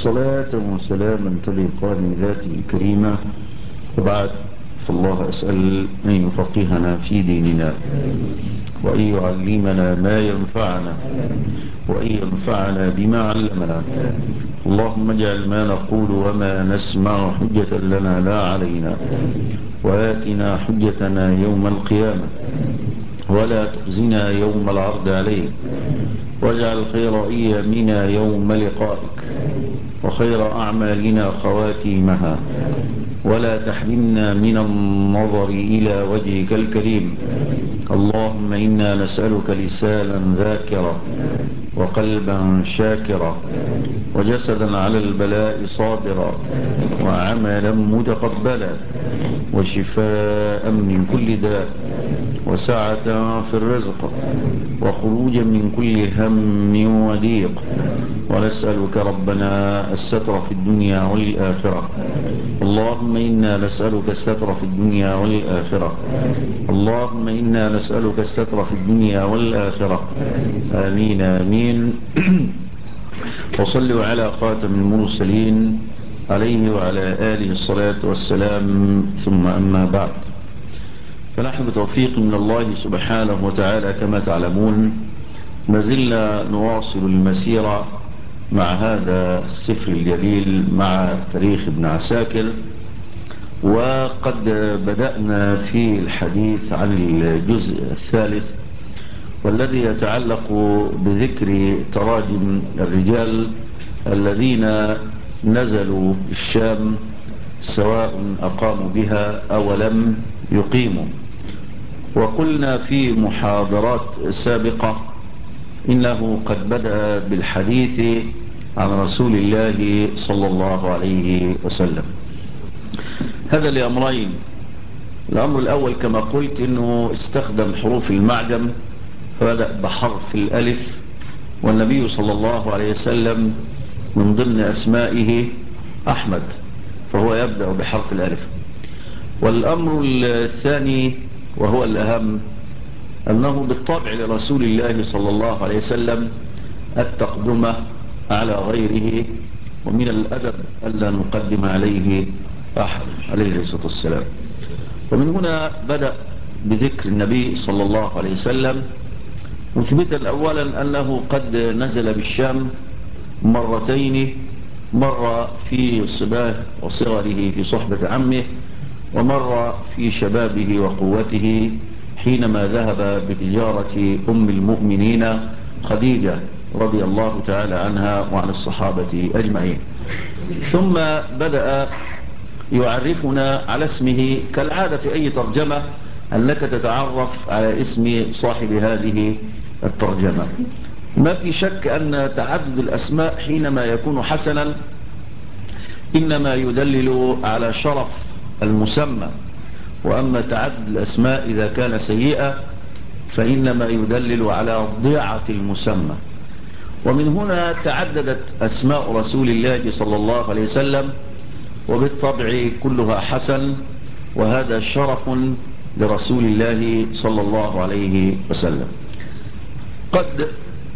صلاة وسلاما تليقان ذاته الكريمة. وبعد، فالله أسأل أن يفقهنا في ديننا، وأن يعلمنا ما ينفعنا، وأن ينفعنا بما علمنا. اللهم اجعل ما نقول وما نسمع حجة لنا لا علينا، وآتنا حجتنا يوم القيامة، ولا تخزنا يوم العرض عليك. واجعل خير أيامنا يوم لقائك، وخير أعمالنا خواتيمها، ولا تحرمنا من النظر إلى وجهك الكريم. اللهم إنا نسألك لسانا ذاكرا، وقلبا شاكرا، وجسدا على البلاء صابرا، وعملا متقبلا، وشفاء من كل داء، وسعة في الرزق، وخروجا من كل هم وضيق. ونسألك ربنا الستر في الدنيا والآخرة. اللهم إنا نسألك الستر في الدنيا والآخرة. اللهم إنا نسألك الستر في الدنيا والآخرة. آمين آمين. وصلوا على خاتم المرسلين عليه وعلى آله الصلاة والسلام. ثم أما بعد، فنحن بتوفيق من الله سبحانه وتعالى كما تعلمون ما زلنا نواصل المسيرة مع هذا السفر الجليل، مع تاريخ ابن عساكر. وقد بدأنا في الحديث عن الجزء الثالث، والذي يتعلق بذكر تراجم الرجال الذين نزلوا الشام، سواء أقاموا بها أو لم يقيموا. وقلنا في محاضرات سابقة إنه قد بدأ بالحديث عن رسول الله صلى الله عليه وسلم. هذا لأمرين. الأمر الأول كما قلت إنه استخدم حروف المعجم، فبدأ بحرف الألف، والنبي صلى الله عليه وسلم من ضمن أسمائه أحمد، فهو يبدأ بحرف الألف. والأمر الثاني وهو الأهم، أنه بالطبع لرسول الله صلى الله عليه وسلم التقدمة على غيره، ومن الأدب ألا نقدم عليه أحد عليه الصلاة والسلام. ومن هنا بدأ بذكر النبي صلى الله عليه وسلم، مثبتا أولا أنه قد نزل بالشام مرتين، مرة في صباه وصغره في صحبة عمه، ومرة في شبابه وقوته حينما ذهب بتجارة أم المؤمنين خديجة رضي الله تعالى عنها وعن الصحابة أجمعين. ثم بدأ يعرفنا على اسمه كالعادة في أي ترجمة، أنك تتعرف على اسم صاحب هذه الترجمة. ما في شك أن تعدد الأسماء حينما يكون حسنا إنما يدلل على شرف المسمى، وأما تعدد الأسماء إذا كان سيئة فإنما يدلل على ضيعة المسمى. ومن هنا تعددت أسماء رسول الله صلى الله عليه وسلم، وبالطبع كلها حسن، وهذا شرف لرسول الله صلى الله عليه وسلم. قد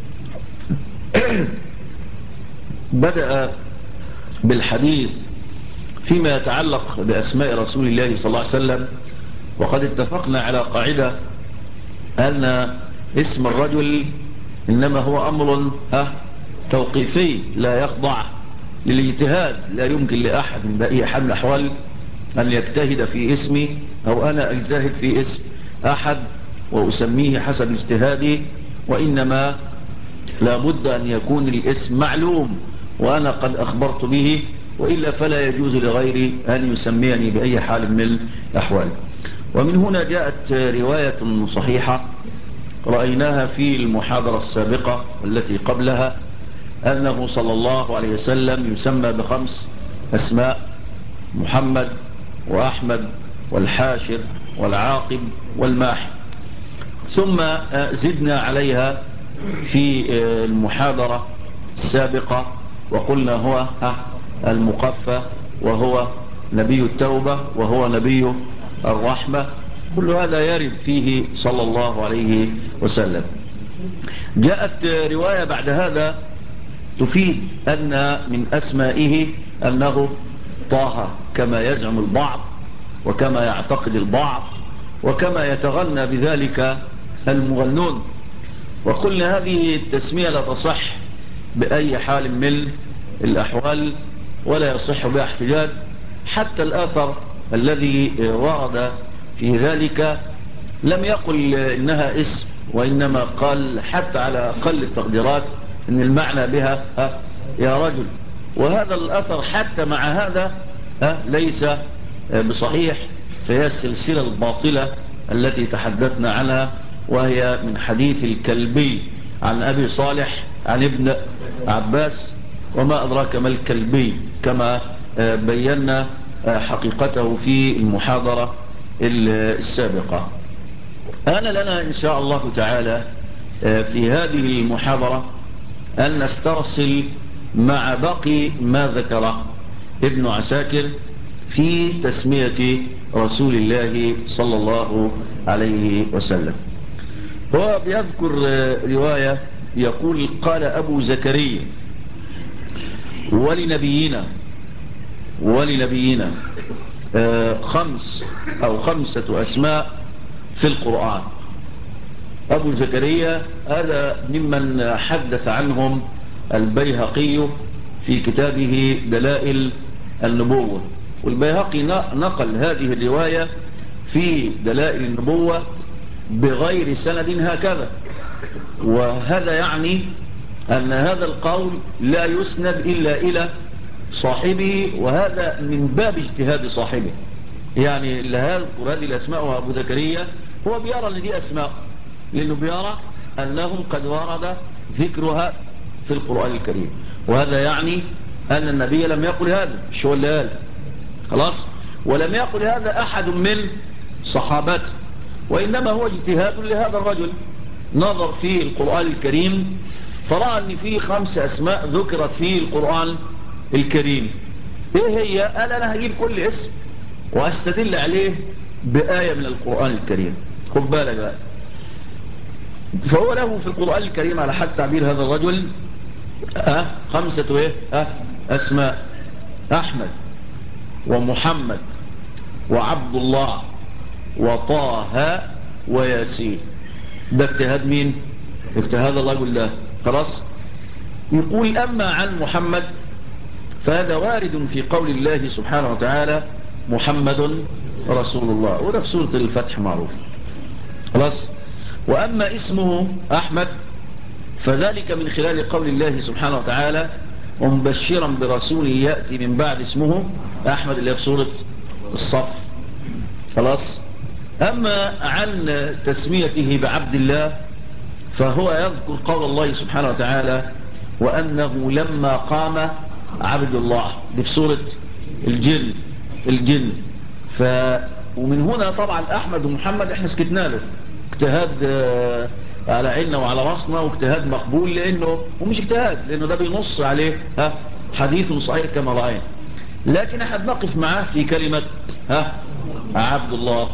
بدأ بالحديث فيما يتعلق بأسماء رسول الله صلى الله عليه وسلم، وقد اتفقنا على قاعدة أن اسم الرجل إنما هو أمر توقيفي لا يخضع للاجتهاد. لا يمكن لأحد بأي حال من الأحوال أن يجتهد في اسمي، أو أنا أجتهد في اسم أحد وأسميه حسب اجتهادي، وإنما لابد أن يكون الاسم معلوم وأنا قد أخبرت به، وإلا فلا يجوز لغيري أن يسميني بأي حال من الأحوال. ومن هنا جاءت رواية صحيحة رأيناها في المحاضرة السابقة التي قبلها، أنه صلى الله عليه وسلم يسمى بخمس أسماء: محمد وأحمد والحاشر والعاقب والماحي. ثم زدنا عليها في المحاضرة السابقة وقلنا هو المقفى، وهو نبي التوبة، وهو نبي الرحمة. كل هذا يرد فيه صلى الله عليه وسلم. جاءت رواية بعد هذا تفيد أن من أسمائه أنه طه كما يزعم البعض وكما يعتقد البعض وكما يتغنى بذلك المغنون. وقلنا هذه التسمية لا تصح بأي حال من الأحوال ولا يصح بها احتجاج. حتى الآثر الذي ورد في ذلك لم يقل إنها اسم، وإنما قال حتى على أقل التقديرات إن المعنى بها يا رجل. وهذا الأثر حتى مع هذا ليس بصحيح، فهي السلسلة الباطلة التي تحدثنا عنها، وهي من حديث الكلبي عن أبي صالح عن ابن عباس، وما أدراك ما الكلبي، كما بينا حقيقته في المحاضرة السابقة. أنا لنا إن شاء الله تعالى في هذه المحاضرة أن نسترسل مع باقي ما ذكره ابن عساكر في تسمية رسول الله صلى الله عليه وسلم. هو بيذكر رواية يقول قال أبو زكريا ولنبينا خمسة أسماء في القرآن. أبو زكريا هذا ممن حدث عنهم البيهقي في كتابه دلائل النبوة، والبيهقي نقل هذه الرواية في دلائل النبوة بغير سند هكذا، وهذا يعني أن هذا القول لا يسند إلا إلى صاحبه، وهذا من باب اجتهاد صاحبه. يعني اللي هذكر هذه الأسماء وأبو زكريا هو بيرى أن دي أسماء، لأنه بيرى أنهم قد ورد ذكرها في القرآن الكريم، وهذا يعني أن النبي لم يقل هذا، مش هو اللي قال خلاص، ولم يقل هذا أحد من صحابته، وإنما هو اجتهاد لهذا الرجل، نظر في القرآن الكريم فرأى أن فيه 5 أسماء ذكرت في القرآن الكريم. إيه هي؟ قال أنا هجيب كل اسم وأستدل عليه بآية من القرآن الكريم. خد بالك بقى، فهو له في القرآن الكريم على حد تعبير هذا الرجل 5 أسماء: أحمد ومحمد وعبد الله وطه وياسين. ده اجتهاد مين؟ اجتهاد الرجل ده خلاص. يقول أما عن محمد فهذا وارد في قول الله سبحانه وتعالى محمد رسول الله، وده في سورة الفتح معروف خلاص. وأما اسمه أحمد فذلك من خلال قول الله سبحانه وتعالى ومبشرا برسول يأتي من بعد اسمه أحمد، اللي في سورة الصف خلاص. أما عن تسميته بعبد الله فهو يذكر قول الله سبحانه وتعالى وأنه لما قام عبد الله، دي في سورة الجن. ومن هنا طبعا أحمد ومحمد احنا سكتنا له، اجتهاد على عيننا وعلى راسنا، واجتهاد مقبول لأنه ومش اجتهاد لأنه ده بينص عليه حديث صحيح كما رأينا، لكن احنا بنقف معاه في كلمة عبد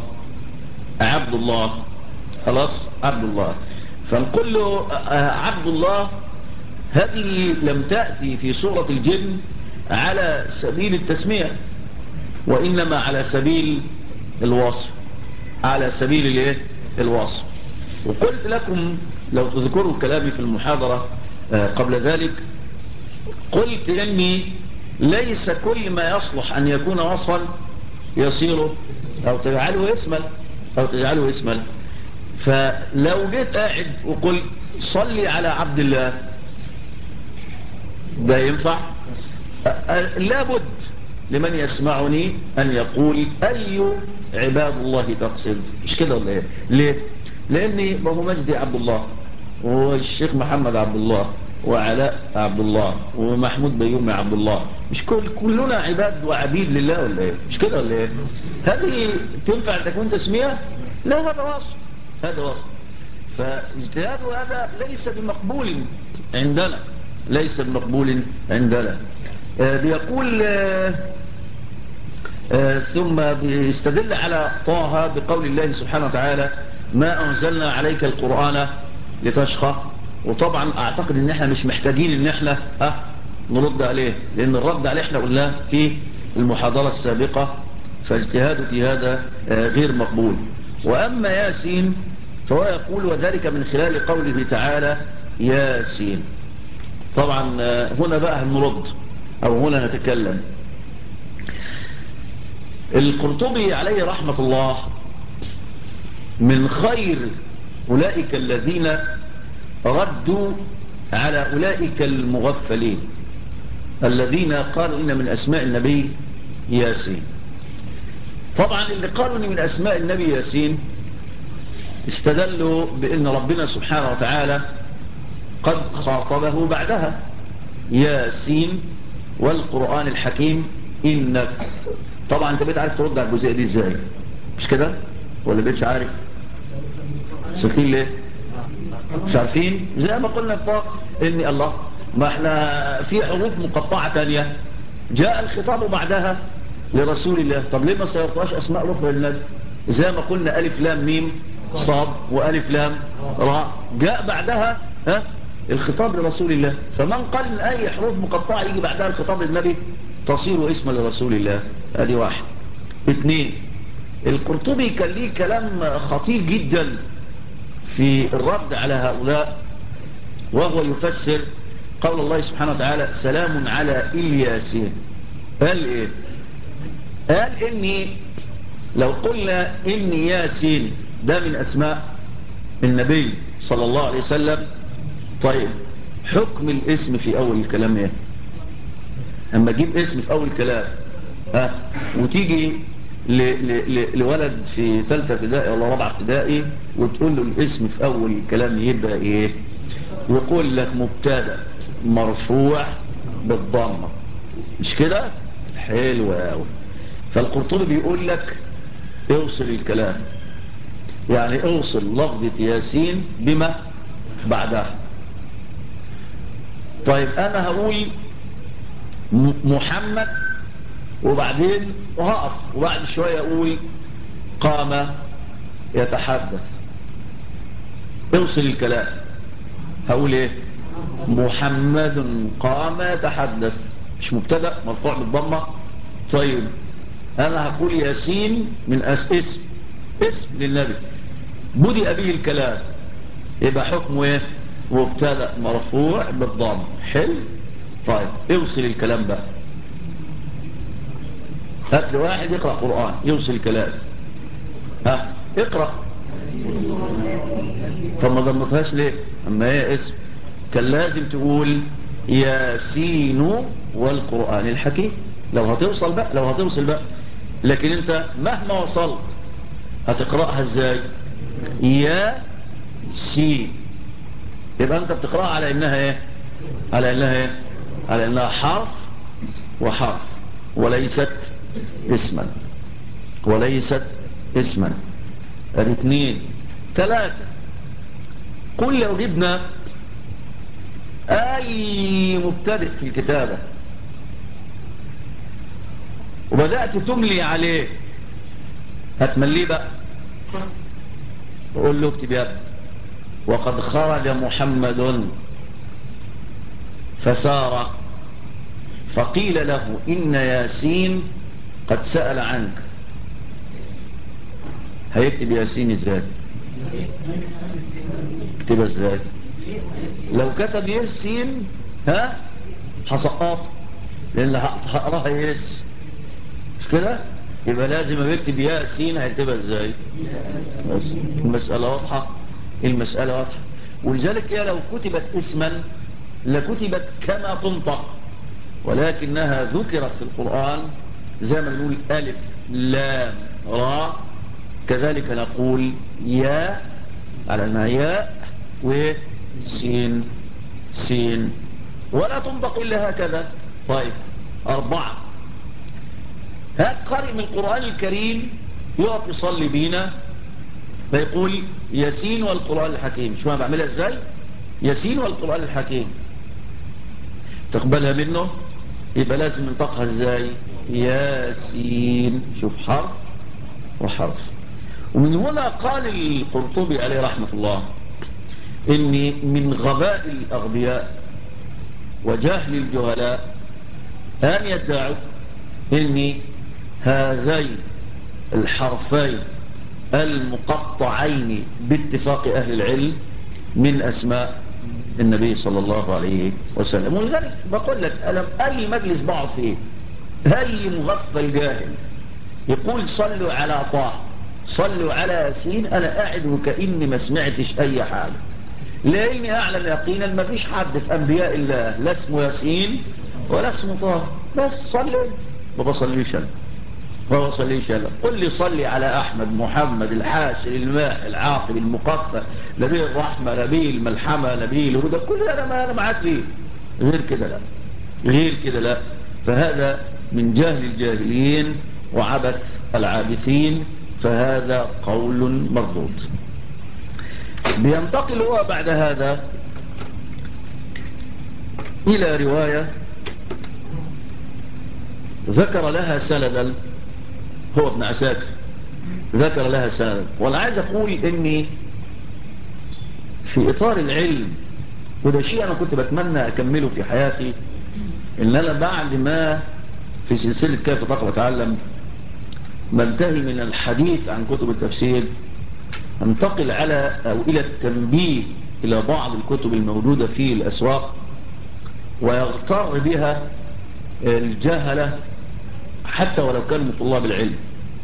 الله خلاص، عبد الله. فنقول له عبد الله هذه لم تأتي في سورة الجن على سبيل التسمية، وإنما على سبيل الوصف، على سبيل الوصف. وقلت لكم لو تذكروا كلامي في المحاضرة قبل ذلك، قلت إني ليس كل ما يصلح أن يكون وصفا يصير أو تجعله اسما. فلو جيت قاعد وقلت صلي على عبد الله، ده ينفع؟ لابد لمن يسمعني أن يقول أي عباد الله تقصد، مش كده ولا ايه؟ ليه؟ لأني ما هو مجدي عبد الله والشيخ محمد عبد الله وعلاء عبد الله ومحمود بيومي عبد الله، مش كلنا عباد وعبيد لله ولا ايه؟ مش كده ولا ايه؟ هذه تنفع تكون تسمية؟ لا، هذا وصف. فاجتهاد هذا ليس بمقبول عندنا. بيقول ثم بيستدل على طه بقول الله سبحانه وتعالى ما أنزلنا عليك القرآن لتشقى. وطبعا اعتقد ان احنا مش محتاجين ان احنا نرد عليه، لان الرد عليه احنا قلناه في المحاضرة السابقة، فاجتهاده في هذا غير مقبول. واما ياسين فهو يقول وذلك من خلال قوله تعالى ياسين. طبعا هنا بقى هنرد او هنا نتكلم. القرطبي عليه رحمة الله من خير أولئك الذين ردوا على أولئك المغفلين الذين قالوا إن من أسماء النبي ياسين. طبعا اللي قالوا إن من أسماء النبي ياسين استدلوا بأن ربنا سبحانه وتعالى قد خاطبه بعدها ياسين والقرآن الحكيم إنك. طبعا انت بقيت عارف ترد على الجزئية دي ازاي، مش كده ولا بقيتش عارف؟ ساكتين ليه؟ مش عارفين؟ زي ما قلنا فوق ان الله ما احنا في حروف مقطعة تانية جاء الخطاب بعدها لرسول الله، طب ليه ما صيرتهاش اسماء اخرى للنبي؟ زي ما قلنا الف لام ميم صاد والف لام راء جاء بعدها الخطاب لرسول الله، فمن قال ان اي حروف مقطعة يجي بعدها الخطاب للنبي تصير اسما لرسول الله. ادي واحد. اثنين، القرطبي كان ليه كلام خطير جدا في الرد على هؤلاء، وهو يفسر قول الله سبحانه وتعالى سلام على الياسين. قال ايه؟ قال اني لو قلنا ان ياسين ده من اسماء النبي صلى الله عليه وسلم، طيب حكم الاسم في اول الكلام ايه؟ اما تجيب اسم في اول الكلام وتيجي لولد في ثالثه ابتدائي ولا رابعه ابتدائي وتقول له الاسم في اول الكلام يبقى ايه؟ يقول لك مبتدا مرفوع بالضمه، مش كده؟ حلو قوي. فالقرطبي بيقول لك اوصل الكلام، يعني اوصل لفظة ياسين بما بعدها. طيب انا هقول محمد وبعدين وهقف وبعد شوية اقول قام يتحدث، اوصل الكلام. هقول ايه؟ محمد قام يتحدث، مش مبتدأ مرفوع بالضمة. طيب انا هقول ياسين من اسم للنبي بدأ به الكلام، يبقى حكمه ايه؟ مبتدأ مرفوع بالضم. حلو. طيب اوصل الكلام بقى، هات لي واحد يقرأ قرآن يوصل الكلام. اقرأ. فما ضمتهاش ليه؟ اما هي اسم كان لازم تقول ياسين والقرآن الحكيم لو هتوصل بقى. لكن انت مهما وصلت هتقرأها ازاي؟ ياسين. يبقى انت بتقرأها على انها ايه؟ على انها حرف وحرف وليست اسما. الاثنين. ثلاثة، قل لو جبنا اي مبتدئ في الكتابة وبدأت تملي عليه هتمليه بقى، وقول له اكتب يا ابني وقد خرج محمد فسار فقيل له إن ياسين قد سأل عنك. هيكتب ياسين ازاي؟ اكتبها ازاي؟ لو كتب ياسين هسقط، لان هقراها ياس، مش كده؟ يبقى لازم يكتب ياسين. هيكتبها ازاي؟ بس المسألة واضحة. ولذلك هي لو كتبت اسما لكتبت كما تنطق، ولكنها ذكرت في القرآن زي ما نقول ألف لام را، كذلك نقول يا على أنها ياء وسين ولا تنطق إلا هكذا. طيب 4، هات قارئ من القرآن الكريم يقف يصلي بينا فيقول ياسين والقرآن الحكيم. شو ما بعملها ازاي؟ ياسين والقرآن الحكيم، تقبلها منه؟ يبقى لازم ننطقها ازاي؟ ياسين. شوف حرف وحرف. ومن هنا قال القرطبي عليه رحمة الله إن من غباء الأغبياء وجهل الجهلاء أن يدعوا إن هذين الحرفين المقطعين باتفاق أهل العلم من أسماء النبي صلى الله عليه وسلم. ولذلك بقول لك ألم أي مجلس بعض فيه أي مغفل جاهل يقول صلوا على طه صلوا على ياسين، أنا قاعد وكأني ما سمعتش أي حاجة، لأني أعلم يقينا ما فيش حد في أنبياء الله لا اسمه ياسين ولا اسمه طه. بس صلوا انت. ما بصليش أنا، ما بصليش أنا. قل لي صلي على أحمد محمد الحاشر الماء العاقب المقفى نبي الرحمة نبي الملحمة نبي الهدى، كل ده أنا معاك فيه. غير كده لا، غير كده لا. فهذا من جهل الجاهلين وعبث العابثين، فهذا قول مردود. بينتقل هو بعد هذا إلى رواية ذكر لها سندا، هو ابن عساكر ذكر لها سندا. وأنا عايز أقول إني في إطار العلم، وده شيء أنا كنت بتمنى أكمله في حياتي، إن أنا بعد ما في سلسلة كيف تقرأ وتعلم منتهي من الحديث عن كتب التفسير انتقل على أو إلى التنبيه إلى بعض الكتب الموجودة في الأسواق ويغتر بها الجهلة حتى ولو كانوا طلاب العلم.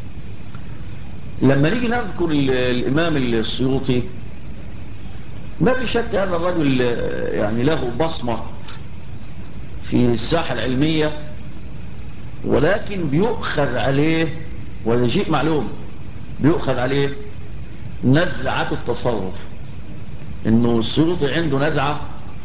لما نيجي نذكر الإمام السيوطي، ما في شك هذا الرجل يعني له بصمة في الساحة العلمية، ولكن بيؤخذ عليه، وهذا شيء معلوم، بيؤخذ عليه نزعة التصوف، انه السيوطي عنده نزعة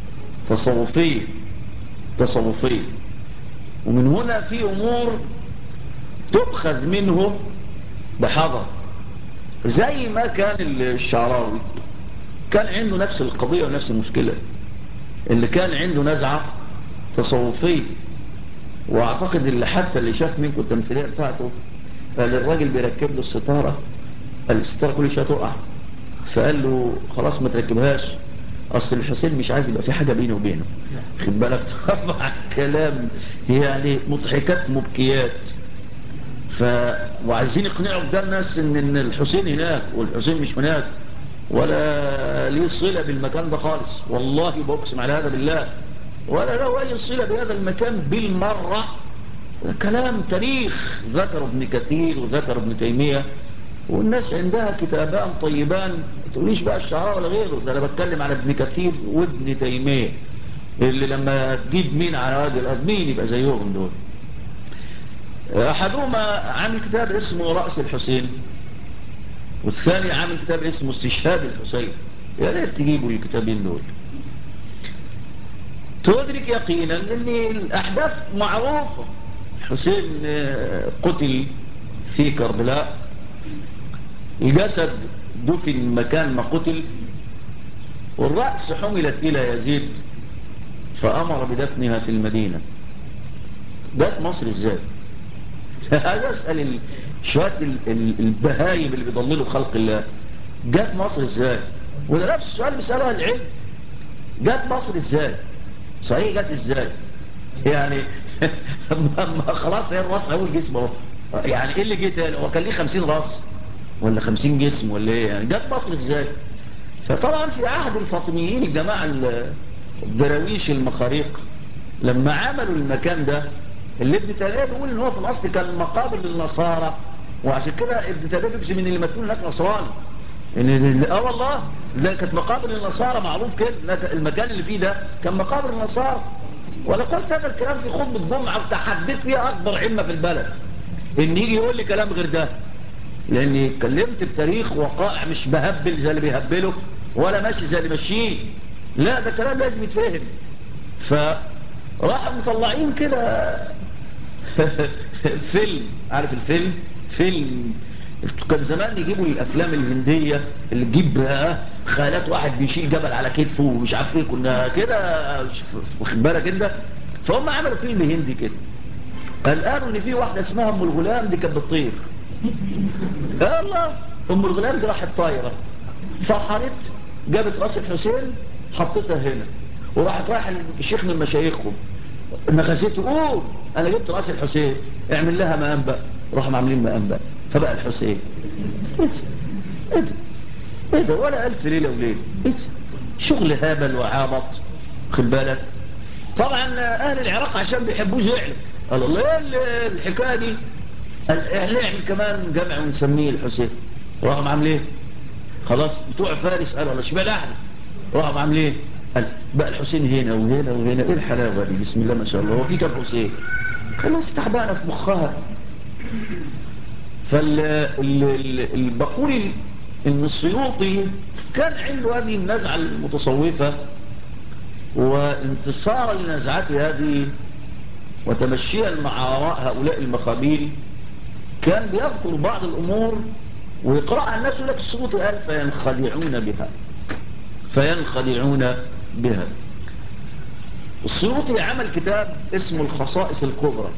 تصوفية. ومن هنا في امور تؤخذ منه بحذر، زي ما كان الشعراوي كان عنده نفس القضية ونفس المشكلة، اللي كان عنده نزعة تصوفية. واعتقد اللي حتى اللي شاف منكم التمثيلية بتاعته قال الراجل بيركب له الستارة، الستارة كل شوية تقع، فقال له خلاص ما تركبهاش، اصل الحسين مش عايز يبقى في حاجة بينه وبينه. خد بالك طبعا كلام يعني مضحكات مبكيات. وعايزين يقنعوا ده الناس ان الحسين هناك والحسين مش هناك ولا ليه صلة بالمكان ده خالص، والله بقسم على هذا بالله، ولا له اي صلة بهذا المكان بالمرة. كلام تاريخ ذكر ابن كثير وذكر ابن تيمية، والناس عندها كتابان طيبان، ما تقوليش بقى الشعراء ولا غيره، ده انا بتكلم على ابن كثير وابن تيمية، اللي لما تجيب مين على وجه الارض مين يبقى زيهم دول. احدهما عامل كتاب اسمه رأس الحسين، والثاني عامل كتاب اسمه استشهاد الحسين. يا ريت تجيبوا الكتابين دول، تدرك يقينا ان الاحداث معروفة. حسين قتل في كربلاء، الجسد دفن مكان ما قتل، والرأس حملت إلى يزيد فأمر بدفنها في المدينة. جات مصر ازاي؟ هذا أسأل شوية البهايم اللي بيضللوا خلق الله، جات مصر ازاي؟ وده نفس السؤال بيسألوها العلم، جات مصر ازاي؟ صحيح جات ازاي؟ يعني خلاص هي الراس اول جسم اهو، يعني ايه اللي جه تاني؟ هو كان ليه 50 راس ولا 50 جسم ولا ايه؟ يعني جت مصر ازاي؟ فطبعا في عهد الفاطميين الجماعة الدراويش المخاريق لما عملوا المكان ده، اللي ابن تيمية بيقول ان هو في الاصل كان مقابر للنصارى، وعشان كده ابن تيمية بيجزم ان اللي مدفون هناك نصراني، ان والله ده كانت مقابر للنصارى، معروف كده المكان اللي فيه ده كان مقابر للنصارى. وانا قلت هذا الكلام في خطبة جمعة وتحديت فيها اكبر عمة في البلد، ان يجي يقول لي كلام غير ده، لاني اتكلمت بتاريخ وقائع، مش بهبل زي اللي بيهبله ولا ماشي زي اللي ماشيين، لا ده كلام لازم يتفهم. فراحوا مطلعين كده فيلم، عارف الفيلم؟ فيلم كان زمان يجيبوا الافلام الهندية اللي تجيب بقى خيالات واحد بيشيل جبل على كتفه ومش عارف ايه، كنا كده واخد بالك انت. فهم عملوا فيلم هندي كده، قالوا ان في واحدة اسمها ام الغلام دي كانت بتطير. الله، ام الغلام دي راحت طايرة، فحرت جابت راس الحسين حطيتها هنا، وراحت رايح الشيخ من مشايخهم نغزته، قول انا جبت راس الحسين اعمل لها مقام بقى، راحوا عاملين مقام بقى فبقى الحسين. ايه ده ايه ده ولا الف ليله وليله، ايه ده شغل هبل وعبط. خد بالك طبعا اهل العراق عشان بيحبوه زعلوا، قالوا الله ايه الحكايه دي، نعمل كمان جمع ونسميه الحسين. راحوا عاملين خلاص بتوع فارس قالوا الله اشمعنى احنا، راحوا عاملين قال بقى الحسين هنا وهنا وهنا، ايه الحلاوه دي بسم الله ما شاء الله، هو في كام حسين؟ خلاص تعبانه في مخها. فالبقول ان السيوطي كان عنده هذه النزعه المتصوفه، وانتصارا لنزعته هذه وتمشيا مع آراء هؤلاء المخابيل كان بيذكر بعض الأمور ويقرأها الناس لك السيوطي قال فينخدعون بها. السيوطي عمل كتاب اسمه الخصائص الكبرى.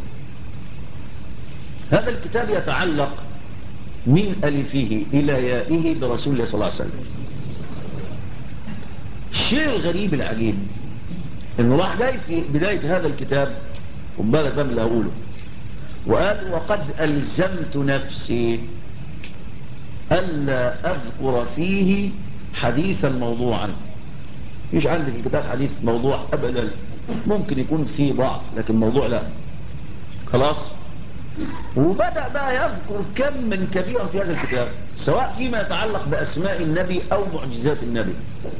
هذا الكتاب يتعلق من ألفه إلى يائه برسول الله صلى الله عليه وسلم. الشيء الغريب العجيب انه راح جاي في بداية هذا الكتاب وبالك بقى اللي هقوله، وقال وقد ألزمت نفسي ألا أذكر فيه حديثا موضوعا. مش عندي في الكتاب حديث موضوع أبدا، ممكن يكون فيه ضعف لكن موضوع لا. خلاص. وبدأ بقى يذكر كم من كثيرا في هذا الكتاب سواء فيما يتعلق بأسماء النبي أو معجزات النبي.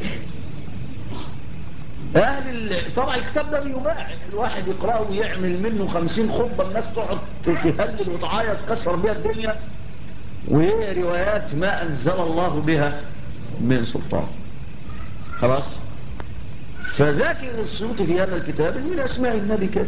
طبعا الكتاب ده بيباع، الواحد يقرأه ويعمل منه 50 خطبة الناس تقعد تهلل وتعيط تكسر بها الدنيا، وهي روايات ما أنزل الله بها من سلطان. خلاص. فذاكر السيوطي في هذا الكتاب من أسماء النبي كده،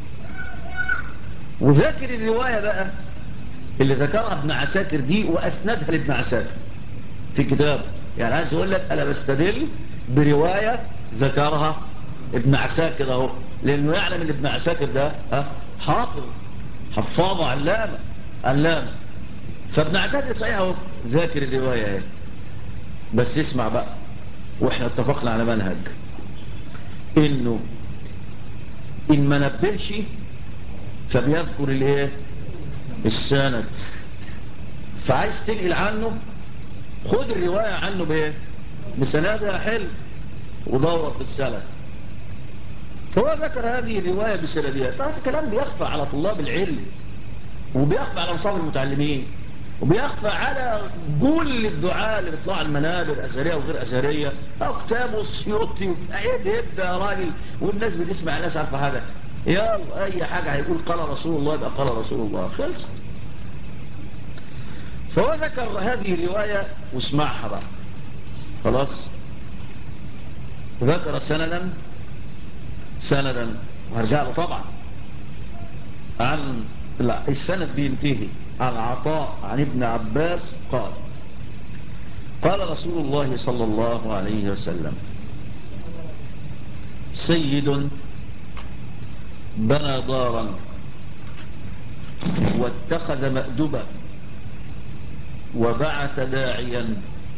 وذاكر الرواية بقى اللي ذكرها ابن عساكر دي وأسندها لابن عساكر في كتاب. يعني عايز أقول لك أنا بستدل برواية ذكرها ابن عساكر اهو، لأنه يعلم ان ابن عساكر ده حافظ حفاظ علامة. فابن عساكر صحيح اهو ذاكر الرواية اهي. بس اسمع بقى، واحنا اتفقنا على منهج انه ان ما نبهش فبيذكر الايه السند، فعايز تنقل عنه خد الرواية عنه بايه بسندها حلو ودور في السند. فهو ذكر هذه الرواية بسندها. طبعا الكلام بيخفى على طلاب العلم وبيخفى على مصاب المتعلمين وبيخفى على كل الدعاء اللي بيطلعوا المنابر أزهرية وغير أزهرية أو كتابه السيوطي يبدأ يا راجل والناس بتسمع الناس عارفة حاجة يلا أي حاجة هيقول قال رسول الله يبقى قال رسول الله خلص. فهو ذكر هذه الرواية واسمعها بقى. خلاص. ذكر سندا وهرجع له طبعا عن السند بينتهي عن عطاء عن ابن عباس قال رسول الله صلى الله عليه وسلم سيد بنى دارا واتخذ مأدبا وبعث داعيا.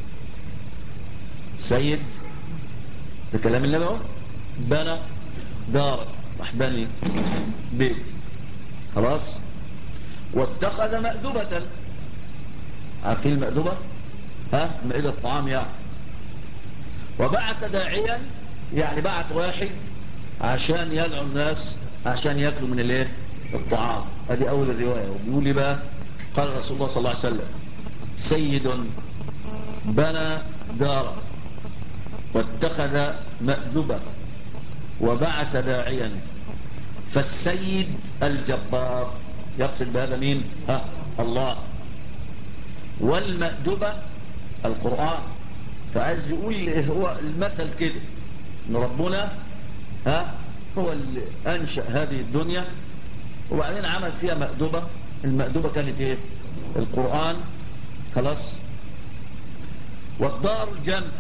سيد ده كلام النبي اهو، بنى دارا راح بني بيت خلاص، واتخذ مأدبة. عارفين المأدبة مائدة الطعام يعني. وبعث داعيا يعني بعث واحد عشان يدعو الناس عشان يأكلوا من الايه الطعام. هذه اول الرواية. وبيقول لي بقى قال رسول الله صلى الله عليه وسلم سيد بنى دارا واتخذ مأدبة وبعث داعيا. فالسيد الجبار يقصد بهذا مين الله، والمأدبة القرآن. فعايز يقول هو المثل كده ان ربنا هو اللي انشأ هذه الدنيا وبعدين عمل فيها مأدبة. المأدبة كانت ايه القرآن. خلاص. والدار الجنة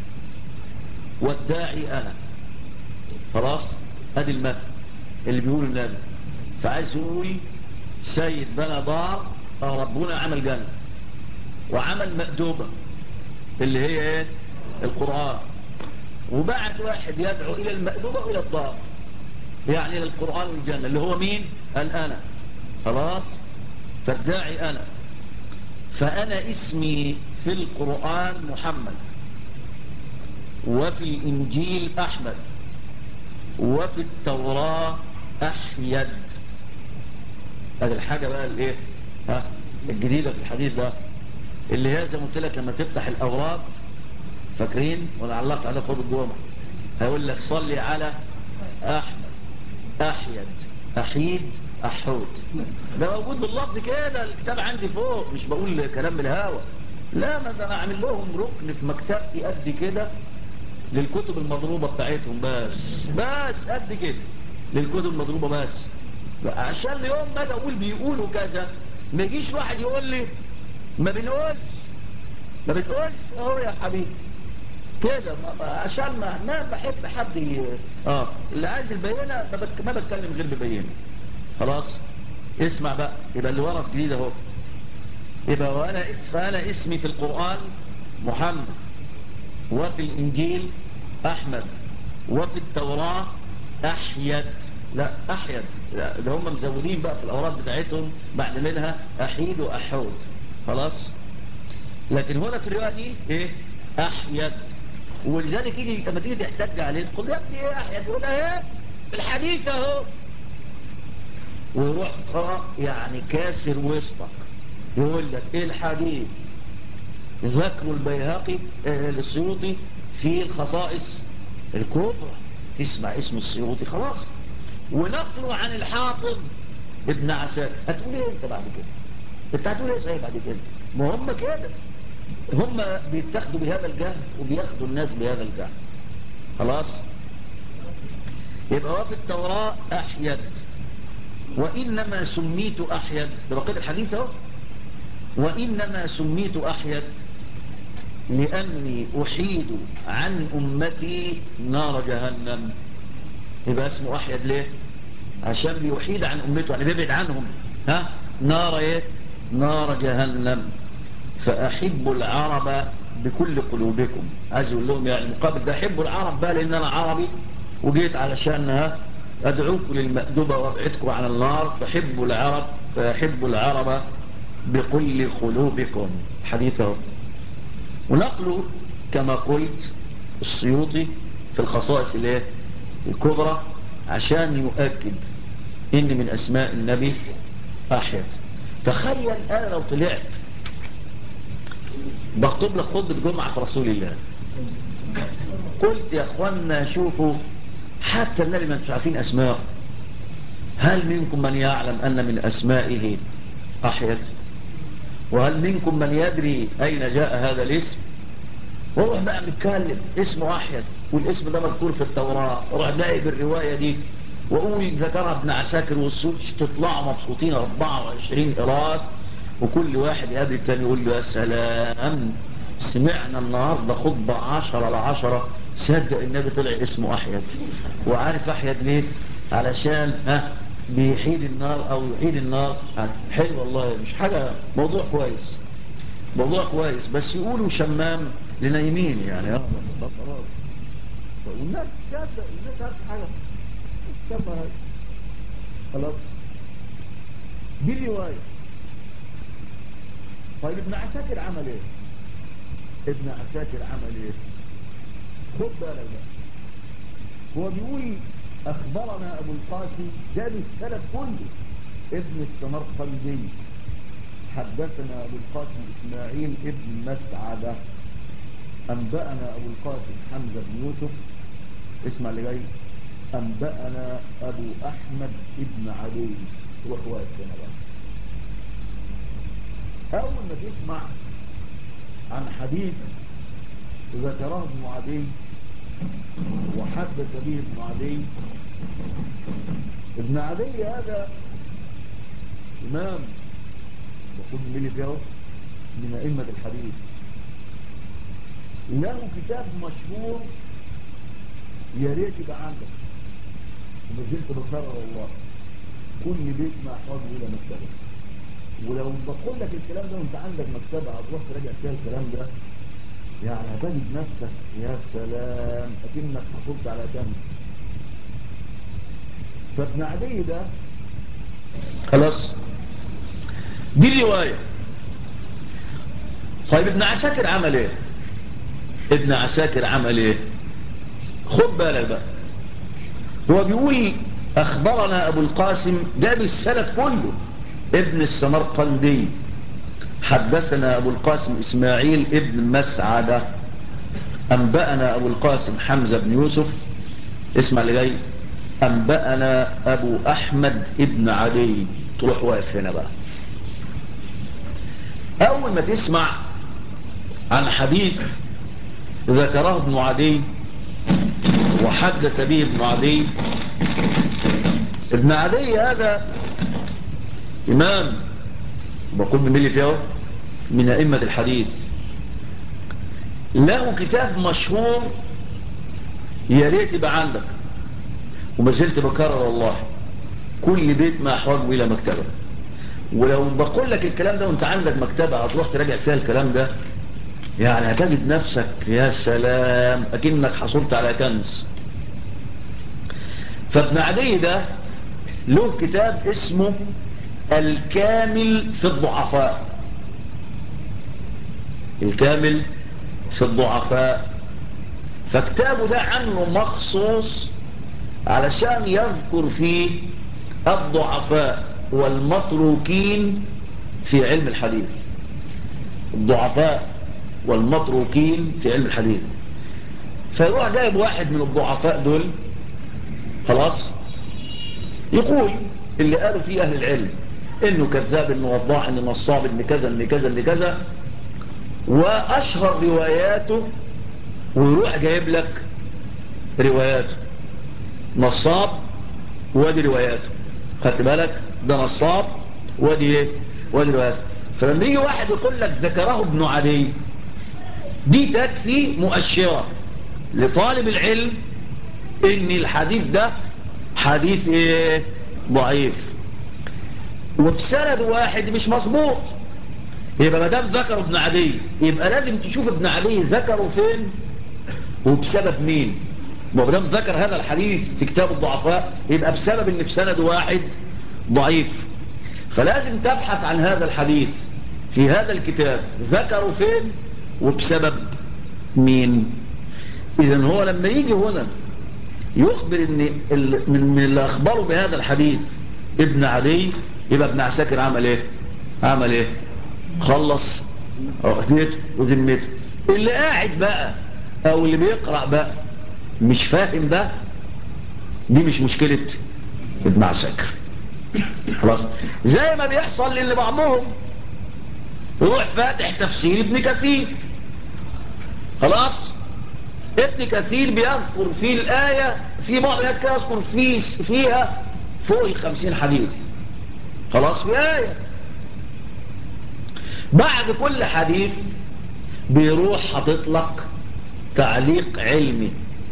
والداعي انا. خلاص. ادي المثل اللي بيقول النبي. فعايز يقول سيد بنى دار ربنا عمل جنة وعمل مأدوبة اللي هي ايه القرآن، وبعد واحد يدعو إلى المأدوبة وإلى الضار، يعني إلى القرآن والجنة، اللي هو مين؟ أنا. خلاص، فالداعي أنا. فأنا اسمي في القرآن محمد، وفي الإنجيل أحمد، وفي التوراة أحيد. هذه الحاجة بقى الايه الجديدة في الحديث ده، اللي هي زي ما قلت لك لما تفتح الأوراد، فاكرين وانا علقت على خطبة الجمعة، هيقول لك صلي على أحمد، أحيد، أحيد، أحود. ده موجود باللفظ كده، الكتاب عندي فوق، مش بقول كلام بالهوا. لا، ما ده انا عامل لهم ركن في مكتبتي قد كده للكتب المضروبة بتاعتهم، بس قد كده للكتب المضروبة بس، عشان اليوم ما اقول بيقولوا كذا ما يجيش واحد يقول لي ما بنقولش، ما بتقولش اهو يا حبيبي كده، عشان ما بحب حد اللي عايز البينة ما بتكلم غير ببينة. خلاص، اسمع بقى، يبقى اللي ورا الجديد اهو، يبقى فأنا اسمي في القرآن محمد، وفي الإنجيل أحمد، وفي التوراة أحيد. لا أحيد، لا ده هم مزودين بقى في الأوراد بتاعتهم بعد منها أحيد وأحود. خلاص، لكن هنا في الرواية دي إيه؟ أحيد. ولذلك يجي لما تيجي تحتج عليه تقول يا ابني إيه أحيد؟ يقول إيه الحديث أهو، ويروح يعني كاسر وسطك يقول لك إيه الحديث؟ ذكر البيهقي السيوطي في الخصائص الكبرى، تسمع اسم السيوطي خلاص، ونقله عن الحافظ ابن عساكر، هتقول ايه انت بعد كده؟ انت هتقول ايه صحيح بعد كده؟ ما هم كده، هم بيتاخدوا بهذا الجهل وبياخدوا الناس بهذا الجهل. خلاص، يبقى وفي التوراة أحيد، وإنما سميت أحيد، تبقى كده الحديث اهو، وإنما سميت أحيد لأني أحيد عن أمتي نار جهنم. يبقى اسمه أحيد ليه؟ عشان بيحيد عن أمته، يعني بيبعد عنهم نار ايه؟ نار جهنم. فأحب العرب بكل قلوبكم، عايز يقول لهم يعني المقابل ده أحب العرب بقى لأن أنا عربي وجيت علشان أدعوكم للمأدبة وأبعدكم عن النار، فأحب العرب، فأحب العرب بكل قلوبكم. حديثه ونقله كما قلت السيوطي في الخصائص الكبرى عشان يؤكد إن من أسماء النبي أحيد. تخيل أنا لو طلعت بخطب لك خطبة جمعة في رسول الله، قلت يا أخوانا شوفوا حتى النبي ما انتوا عارفين أسماءه، هل منكم من يعلم أن من أسمائه أحيد؟ وهل منكم من يدري أين جاء هذا الاسم؟ وروح بقى بنتكلم اسمه أحيد، والاسم ده مذكور في التوراة، وروح جايب الرواية دي وقول ذكرها ابن عساكر والسوتش، تطلعوا مبسوطين 24 قراءات، وكل واحد يقابل التاني يقول له يا سلام سمعنا النهاردة خطبة 10/10، صدق النبي طلع اسمه أحيد. وعارف أحيد ليه؟ علشان بيحيد النار أو يحيد النار. حلو والله، مش حاجة، موضوع كويس، موضوع كويس، بس يقولوا شمام لنايمين يعني بس خلاص، والناس تصدق، الناس عارفه حاجه تصدق هذا. خلاص، دي الروايه. طيب ابن عساكر عمل ايه؟ ابن عساكر عمل ايه؟ خد بالك بقى، هو بيقول اخبرنا ابو القاسم، جاب السند كله، ابن السمرقندي حدثنا ابو القاسم اسماعيل ابن مسعده، أنبأنا أبو القاسم حمزة بن يوسف، اسمع اللي جاي، أنبأنا أبو أحمد ابن علي، وإخوات هنا بقى. أول ما تسمع عن حديث ذكره ابن عدي وحدث به ابن عدي، ابن عدي هذا إمام وقل ملي فيه من أئمة الحديث، له كتاب مشهور يا ريت يبقى عندك، وما زلت بكرر والله، كل بيت ما احفظه الى مكتبه، ولو بقول لك الكلام ده وانت عندك مكتبه هتروح تراجع فيها الكلام ده يعني هتجد نفسك يا سلام اكنك حصلت على كنز. فابن عدي ده خلاص دي رواية. طيب ابن عساكر عمل ايه؟ ابن عساكر عمل ايه؟ خد بالك بقى، هو بيقول اخبرنا ابو القاسم، جاب السند كله، ابن السمرقندي حدثنا ابو القاسم اسماعيل ابن مسعدة، انبأنا ابو القاسم حمزة بن يوسف، اسمع اللي جاي، انبأنا ابو احمد ابن عدي. تروح واقف هنا بقى، اول ما تسمع عن حديث ذكره ابن عدي وحدث به ابن عدي، ابن عدي هذا امام، بقول من اللي فيه من ائمة الحديث، له كتاب مشهور يا ريت يبقى عندك، وما زلت بكرر والله كل بيت ما احوجه الى مكتبه. ولو بقول لك الكلام ده وانت عندك مكتبه هتروح تراجع فيها الكلام ده، يعني هتجد نفسك يا سلام اكنك حصلت على كنز. فابن عدي ده له كتاب اسمه الكامل في الضعفاء، الكامل في الضعفاء. فكتابه ده عنه مخصوص علشان يذكر فيه الضعفاء والمتروكين في علم الحديث، الضعفاء والمتروكين في علم الحديث. فيروح جايب واحد من الضعفاء دول خلاص، يقول اللي قالوا فيه اهل العلم انه كذاب، انه وضاع، انه نصاب، انه كذا انه كذا انه كذا، واشهر رواياته، ويروح جايب لك رواياته، نصاب وادي رواياته، خدت بالك، ده نصاب وادي ايه، وادي رواياته. فلما يجي واحد يقول لك ذكره ابن عدي، دي تكفي مؤشرة لطالب العلم ان الحديث ده حديث ايه، ضعيف، وبسند واحد مش مظبوط. يبقى ما دام ذكر ابن عدي يبقى لازم تشوف ابن عدي ذكره فين وبسبب مين. ما دام ذكر هذا الحديث في كتاب الضعفاء يبقى بسبب ان في سند واحد ضعيف، فلازم تبحث عن هذا الحديث في هذا الكتاب ذكره فين وبسبب مين. اذا هو لما يجي هنا يخبر ان من اللي اخبره بهذا الحديث ابن عدي، يبقى ابن عساكر عمل ايه، عمل ايه، خلص عقدته وذمته. اللي قاعد بقى او اللي بيقرأ بقى مش فاهم ده، دي مش مشكلة ابن عساكر خلاص. زي ما بيحصل للي بعضهم يروح فاتح تفسير ابن كثير، خلاص ابن كثير بيذكر في الآية، في بعض الآيات كده يذكر فيها فوق 50 حديث، خلاص في آية، بعد كل حديث بيروح حاطط لك تعليق علمي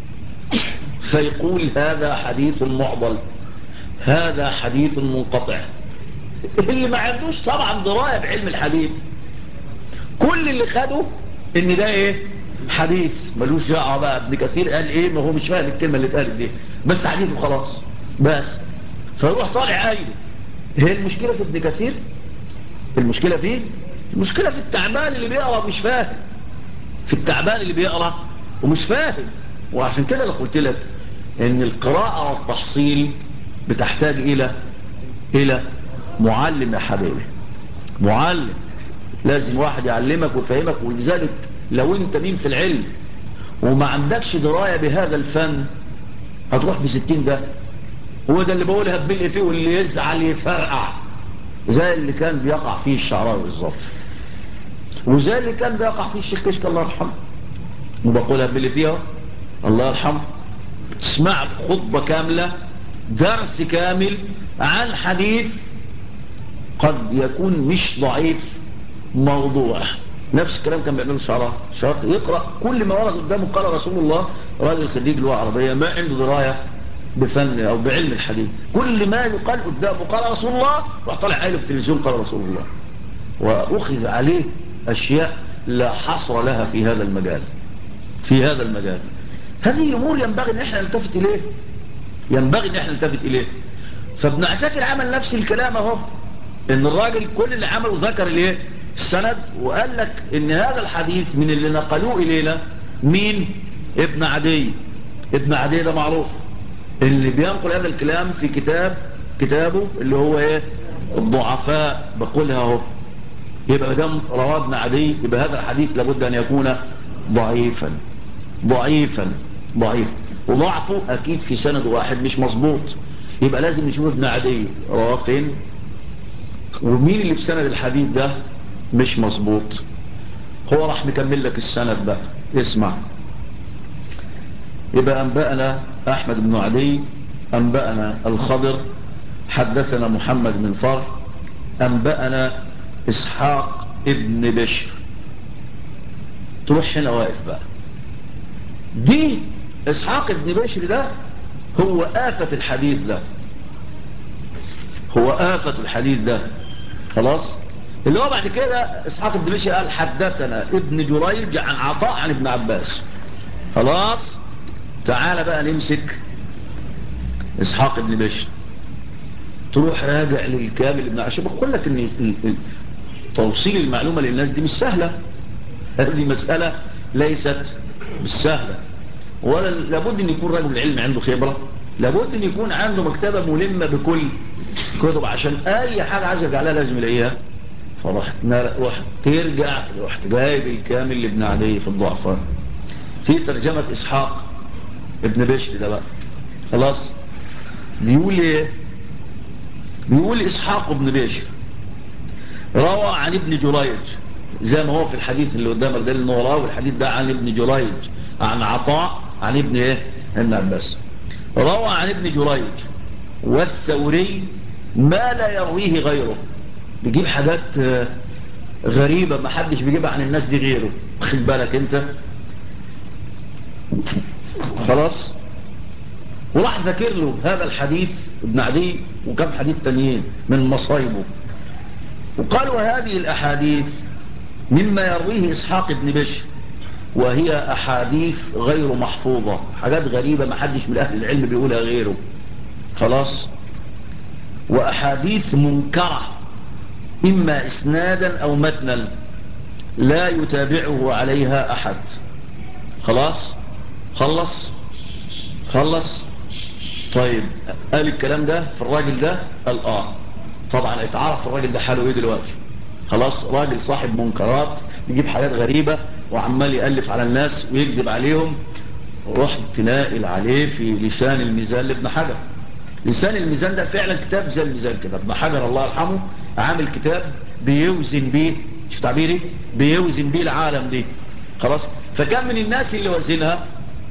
فيقول هذا حديث معضل، هذا حديث منقطع. اللي ما عندوش طبعا دراية بعلم الحديث كل اللي خده ان ده ايه، حديث، ملوش دعوه بقى ابن كثير قال ايه، ما هو مش فاهم الكلمه اللي اتقالت دي، بس حديث وخلاص بس. فيروح طالع قايله. هي المشكله في ابن كثير، المشكله فيه، المشكله في التعبان اللي بيقرا مش فاهم، في التعبان اللي بيقرا ومش فاهم. وعشان كده اللي قلت لك ان القراءه والتحصيل بتحتاج الى معلم يا حبيبي، معلم، لازم واحد يعلمك ويفهمك. ولذلك لو انت مين في العلم وما عندكش دراية بهذا الفن هتروح في 60 ده. هو ده اللي بقولها بملء فيه، واللي يزعل يفرقع زي اللي كان بيقع فيه الشعراوي بالظبط، وزي اللي كان بيقع فيه الشيخ كشك الله يرحمه، وبقولها بملء فيها الله يرحمه. تسمع خطبة كاملة، درس كامل عن حديث قد يكون مش ضعيف، موضوع، نفس الكلام كان بيعمله الشعراء يقرأ كل ما ورد قدامه قال رسول الله، راجل خريج لغة عربية ما عنده دراية بفن او بعلم الحديث، كل ما يقال قدامه قال رسول الله وطلع قايله في التلفزيون قال رسول الله، واخذ عليه اشياء لا حصر لها في هذا المجال. هذه أمور ينبغي أن احنا نلتفت إليه. فابن عساكر عمل نفس الكلام اهو، ان الراجل كل اللي عمله ذكر السند، وقال لك ان هذا الحديث من اللي نقلوه إلينا مين؟ ابن عدي ده معروف اللي بينقل هذا الكلام في كتابه اللي هو الضعفاء، بقولها اهو. يبقى دام رواه ابن عدي يبقى هذا الحديث لابد ان يكون ضعيفا. وضعفه اكيد في سند واحد مش مظبوط، يبقى لازم نشوف ابن عدي رواه فين، ومين اللي في سند الحديث ده مش مظبوط. هو راح مكمل لك السند بقى، اسمع. يبقى أنبأنا أحمد بن عدي، أنبأنا الخضر، حدثنا محمد بن فرح، أنبأنا إسحاق ابن بشر. تروح هنا واقف بقى، دي إسحاق ابن بشر ده هو آفة الحديث ده، خلاص. اللي هو بعد كده إسحاق ابن بشر قال حدثنا ابن جريج عن عطاء عن ابن عباس. خلاص، تعال بقى نمسك إسحاق ابن بشر، تروح راجع للكامل ابن عشر. بقول لك ان توصيل المعلومة للناس دي مش سهلة، هذه مسألة ليست بالسهلة، ولا لابد ان يكون رجل العلم عنده خبرة، لابد ان يكون عنده مكتبة ملمة بكل كتب، عشان اي حاجة عايز يرجع لها لازم يلاقيها. فرحت جايب الكامل لابن عدي في الضعفاء في ترجمة إسحاق ابن بشر ده بقى. خلاص، بيقول ايه؟ بيقول إسحاق ابن بشر روى عن ابن جريج، زي ما هو في الحديث اللي قدامك ده، انه روى الحديث ده عن ابن جريج عن عطاء عن ابن عباس. روى عن ابن جريج والثوري ما لا يرويه غيره. بيجيب حاجات غريبة ما حدش بيجيبها عن الناس دي غيره، خد بالك انت. خلاص، وراح ذكر له هذا الحديث ابن عدي وكم حديث تانيين من مصايبه، وقال وهذه الأحاديث مما يرويه إسحاق ابن بشر وهي أحاديث غير محفوظة، حاجات غريبة ما حدش من أهل العلم بيقولها غيره. خلاص، وأحاديث منكرة إما إسنادا أو متنا لا يتابعه عليها أحد. خلاص، خلص. طيب، قال الكلام ده في الراجل ده؟ قال طبعا اتعرف الراجل ده حاله ايه دلوقتي. خلاص، راجل صاحب منكرات، يجيب حاجات غريبة وعمال يألف على الناس ويكذب عليهم. رحت تناقل عليه في لسان الميزان لابن حجر. لسان الميزان ده فعلا كتاب زي الميزان كده، ابن حجر الله يرحمه عامل كتاب بيوزن بيه، شوف تعبيري، بيوزن بيه العالم دي. خلاص، فكان من الناس اللي وزنها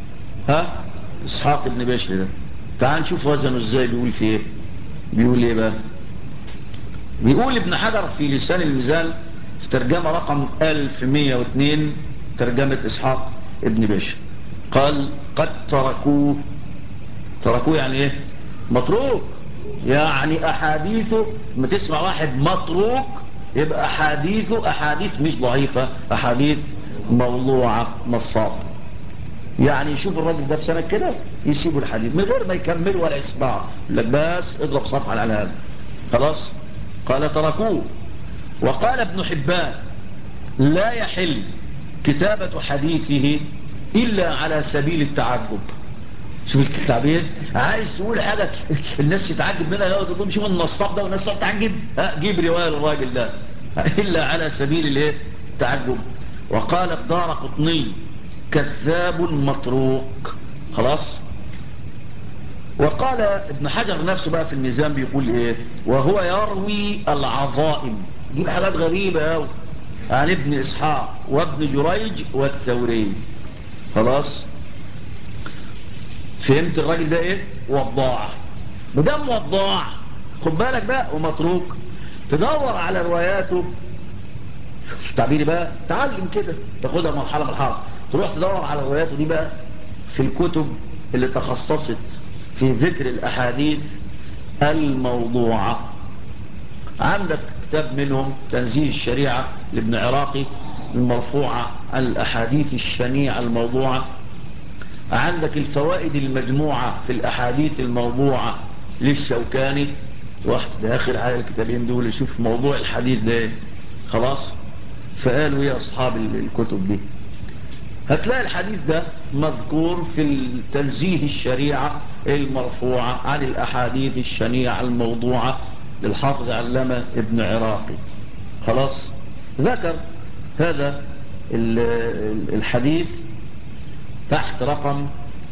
إسحاق ابن بشر ده. تعال نشوف وزنه ازاي، بيقول في ايه. بيقول ايه بقى؟ بيقول ابن حجر في لسان الميزان في ترجمة رقم 1102 ترجمة إسحاق ابن بشر، قال قد تركوه يعني ايه؟ متروك. يعني أحاديثه، ما تسمع واحد متروك يبقى أحاديثه أحاديث مش ضعيفة، أحاديث موضوعة نصاب. يعني يشوف الراجل ده في سنة كده يسيبوا الحديث من غير ما يكمل ولا يسمع لك، بس اضرب صفحة على هذا. خلاص، قال تركوه. وقال ابن حبان لا يحل كتابة حديثه إلا على سبيل التعجب. شوف التعبير، عايز تقول حاجة الناس تتعجب منها، يقول شوف النصاب ده والناس تتعجب، جيب رواية للراجل ده إلا على سبيل التعجب. وقال الدارقطني كذاب متروك. خلاص، وقال ابن حجر نفسه بقى في الميزان بيقول ايه؟ وهو يروي العظائم، يجيب حاجات غريبة عن ابن إسحاق وابن جريج والثوري. خلاص، فهمت الراجل ده ايه؟ وضاع. مدام وضاع، خد بالك بقى، ومتروك، تدور على رواياته. شوف تعبيري بقى، تعلم كده، تاخدها مرحلة تروح تدور على رواياته دي بقى في الكتب اللي تخصصت في ذكر الأحاديث الموضوعة. عندك كتاب منهم تنزيل الشريعة لابن عراقي، المرفوعة، الأحاديث الشنيعة الموضوعة، عندك الفوائد المجموعة في الأحاديث الموضوعة للشوكاني. واحد داخل على الكتابين دول يشوف موضوع الحديث ده خلاص، فقالوا يا أصحاب الكتب دي هتلاقي الحديث ده مذكور في التنزيه الشريعة المرفوعة عن الأحاديث الشنيعة الموضوعة للحافظ علامة ابن عراقي. خلاص، ذكر هذا الحديث تحت رقم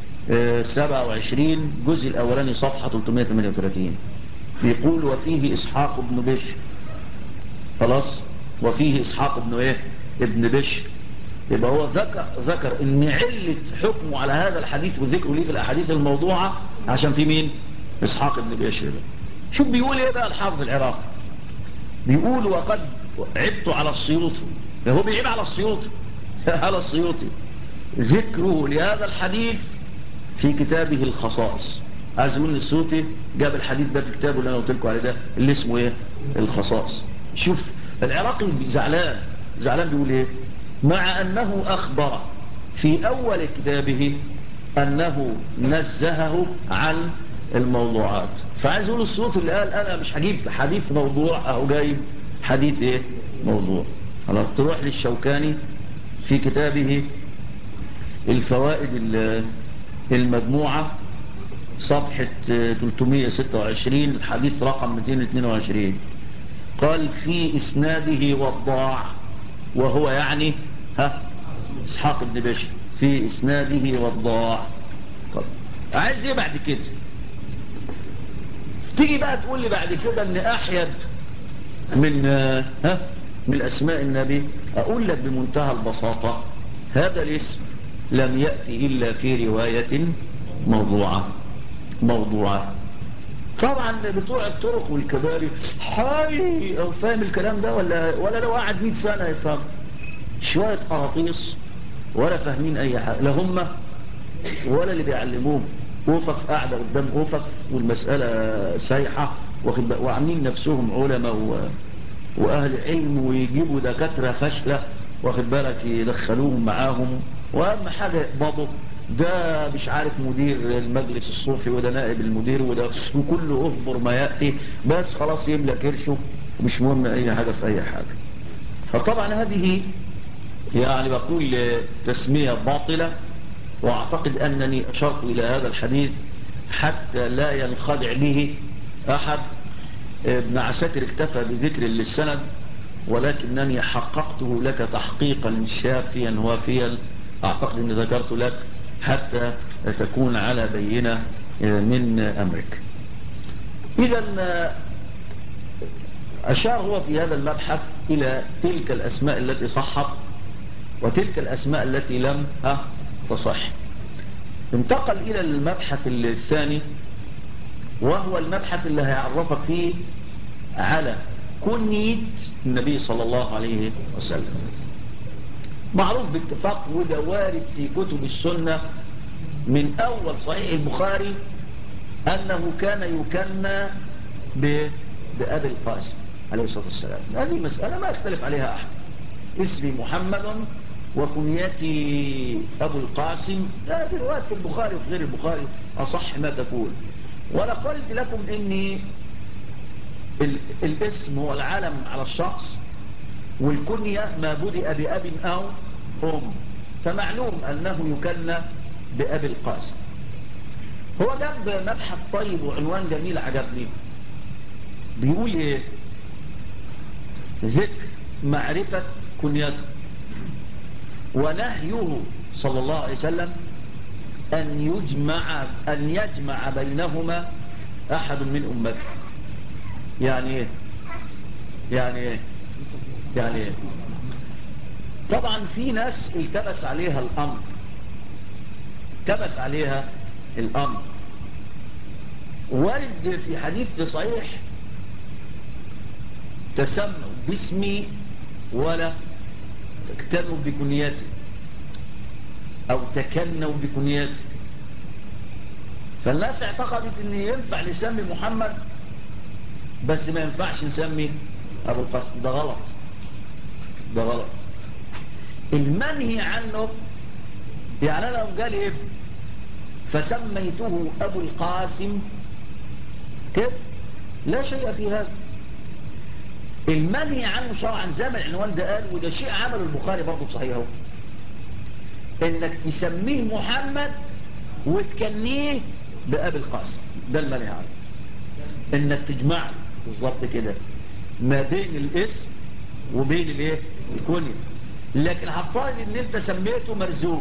27 جزء الأولاني صفحة 338. بيقول وفيه إسحاق بن بشر. خلاص، وفيه إسحاق بن إيه؟ ابن بشر. يبقى هو ذكر ان علة حكمه على هذا الحديث وذكره ليه في الأحاديث الموضوعة عشان في مين؟ إسحاق بن بشر. شوف بيقول إيه بقى الحافظ العراقي؟ بيقول وقد عبت على السيوطي. هو بيعيب على السيوطي على السيوطي ذكره لهذا الحديث في كتابه الخصائص. عايز يقول السيوطي جاب الحديث ده في كتابه اللي انا قلت لكم عليه ده اللي اسمه ايه؟ الخصائص. شوف العراقي زعلان بيقول ايه؟ مع انه اخبر في اول كتابه انه نزهه عن الموضوعات. فعايز يقول السيوطي اللي قال انا مش هجيب حديث موضوع اهو جايب حديث ايه؟ موضوع. خلاص، تروح للشوكاني في كتابه الفوائد المجموعة صفحة 326 الحديث رقم 222. قال في إسناده وضاع، وهو يعني إسحاق بن بشر. في إسناده وضاع. طب عايز ايه بعد كده؟ تيجي بقى تقول لي بعد كده ان احيد من اسماء النبي. اقول لك بمنتهى البساطة هذا الاسم لم يأتي الا في رواية موضوعة. طبعا بتوع الطرق والكباري حي او فاهم الكلام ده ولا لو قعد 100 سنة يفهم شوية قراطيس ولا فاهمين اي حاجة، لا هم ولا اللي بيعلموهم. وقف قاعدة قدام وقف والمسألة سايحة وعاملين نفسهم علماء واهل علم ويجيبوا دكاترة فاشلة واخد بالك يدخلوهم معاهم، واهم حاجة يقبضوا ده مش عارف مدير المجلس الصوفي وده نائب المدير وده وكله اخبر ما يأتي بس خلاص يملى كرشه ومش مهم اي حاجة في اي حاجة. فطبعا هذه يعني بقول تسمية باطلة، واعتقد انني اشرت الى هذا الحديث حتى لا ينخدع به احد. ابن عساكر اكتفى بذكر للسند، ولكنني حققته لك تحقيقا شافيا وافيا. اعتقد اني ذكرت لك حتى تكون على بينة من امرك. اذا اشار هو في هذا المبحث الى تلك الاسماء التي صحت وتلك الاسماء التي لم تصح. انتقل الى المبحث الثاني، وهو المبحث اللي هيعرفك فيه على كنية النبي صلى الله عليه وسلم. معروف باتفاق وده وارد في كتب السنة من أول صحيح البخاري أنه كان يكنى بأبي القاسم عليه الصلاة والسلام. هذه مسألة ما اختلف عليها أحد. اسمي محمد وكنيتي أبو القاسم، هذه روايات في البخاري وفي غير البخاري أصح ما تكون. ولا قلت لكم إني الاسم هو العلم على الشخص، والكنية ما بدأ بأب أو أم، فمعلوم أنه يكنى بأبي القاسم. هو جاب مبحث طيب وعنوان جميل عجبني. بيقول إيه؟ ذكر معرفة كنيته ونهيه صلى الله عليه وسلم أن يجمع بينهما أحد من أمته. يعني إيه؟ يعني إيه؟ طبعا في ناس التبس عليها الأمر. وارد في حديث صحيح تسموا باسمي ولا تكتنوا بكنياتي أو تكنوا بكنياتي. فالناس اعتقدت ان ينفع نسمي محمد بس ما ينفعش نسمي أبو القاسم. ده غلط. المنهي عنه يعني أنا لو قال ابن فسميته أبو القاسم كده لا شيء في هذا. المنهي عنه شرعا زي ما العنوان ده قال، وده شيء عمله البخاري برضه في صحيحه، انك تسميه محمد وتكنيه بأبي القاسم، ده المنهي عنه. انك تجمع بالظبط كده ما بين الاسم وبين الايه الكنية. لكن هفترض ان انت سميته مرزوق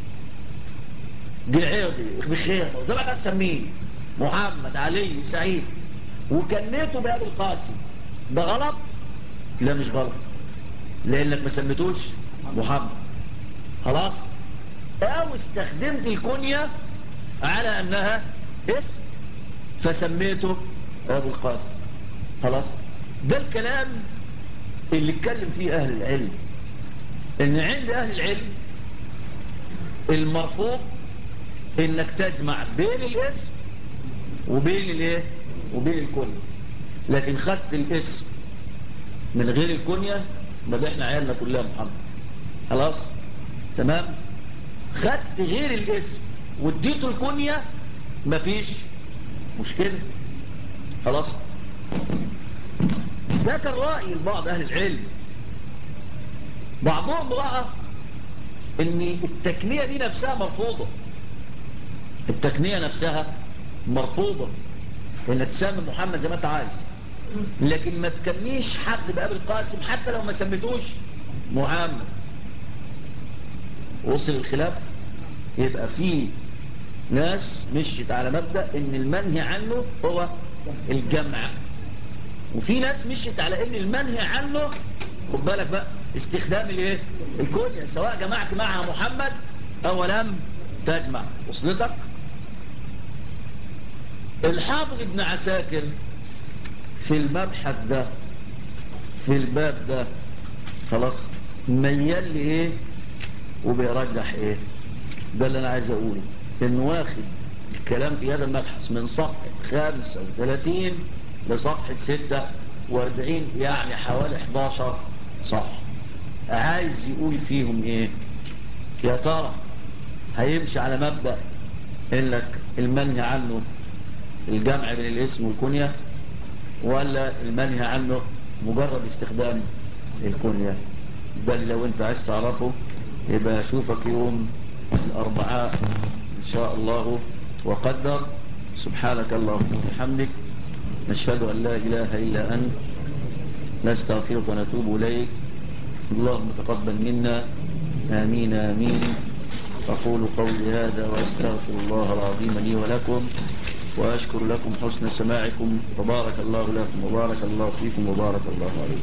جعيري بخير زي ما تسميه محمد علي سعيد وكنيته بأبي القاسم، ده غلط؟ لا مش غلط، لانك ما سميتوش محمد خلاص، او استخدمت الكنية على انها اسم فسميته ابو القاسم خلاص. ده الكلام اللي اتكلم فيه اهل العلم، ان عند اهل العلم المرفوض انك تجمع بين الاسم وبين الايه وبين الكنية. لكن خدت الاسم من غير الكنية ما احنا عيالنا كلها محمد خلاص تمام. خدت غير الاسم واديته الكنية مفيش مشكلة خلاص. ده كان رأي بعض أهل العلم. بعضهم رأى ان التكنية دي نفسها مرفوضة، التكنية نفسها مرفوضة، انك تسمي محمد زي ما انت عايز، لكن ما تكنيش حد بأبي القاسم حتى لو ما سميتوش محمد. وصل الخلاف. يبقى في ناس مشيت على مبدأ ان المنهي عنه هو الجمع، وفي ناس مشيت على ان المنهي عنه خد بالك بقى استخدام الايه الكنية، سواء جمعت معها محمد او لم تجمع. وصلتك؟ الحافظ ابن عساكر في المبحث ده في الباب ده خلاص ميال لايه وبيرجح ايه؟ ده اللي انا عايز اقوله، انه واخد الكلام في هذا المبحث من صفحة 35 لصفحة 46، يعني حوالي 11 صفحة. عايز يقول فيهم ايه؟ يا ترى هيمشي على مبدأ انك المنهي عنه الجمع بين الاسم والكنية، ولا المنهي عنه مجرد استخدام الكنية؟ ده اللي لو انت عايز تعرفه يبقى اشوفك يوم الاربعاء ان شاء الله وقدر. سبحانك اللهم وبحمدك نشهد ان لا اله الا انت نستغفرك ونتوب اليك. اللهم تقبل منا آمين آمين. أقول قولي هذا وأستغفر الله العظيم لي ولكم، وأشكر لكم حسن سماعكم، وبارك الله لكم وبارك الله فيكم وبارك الله عليكم.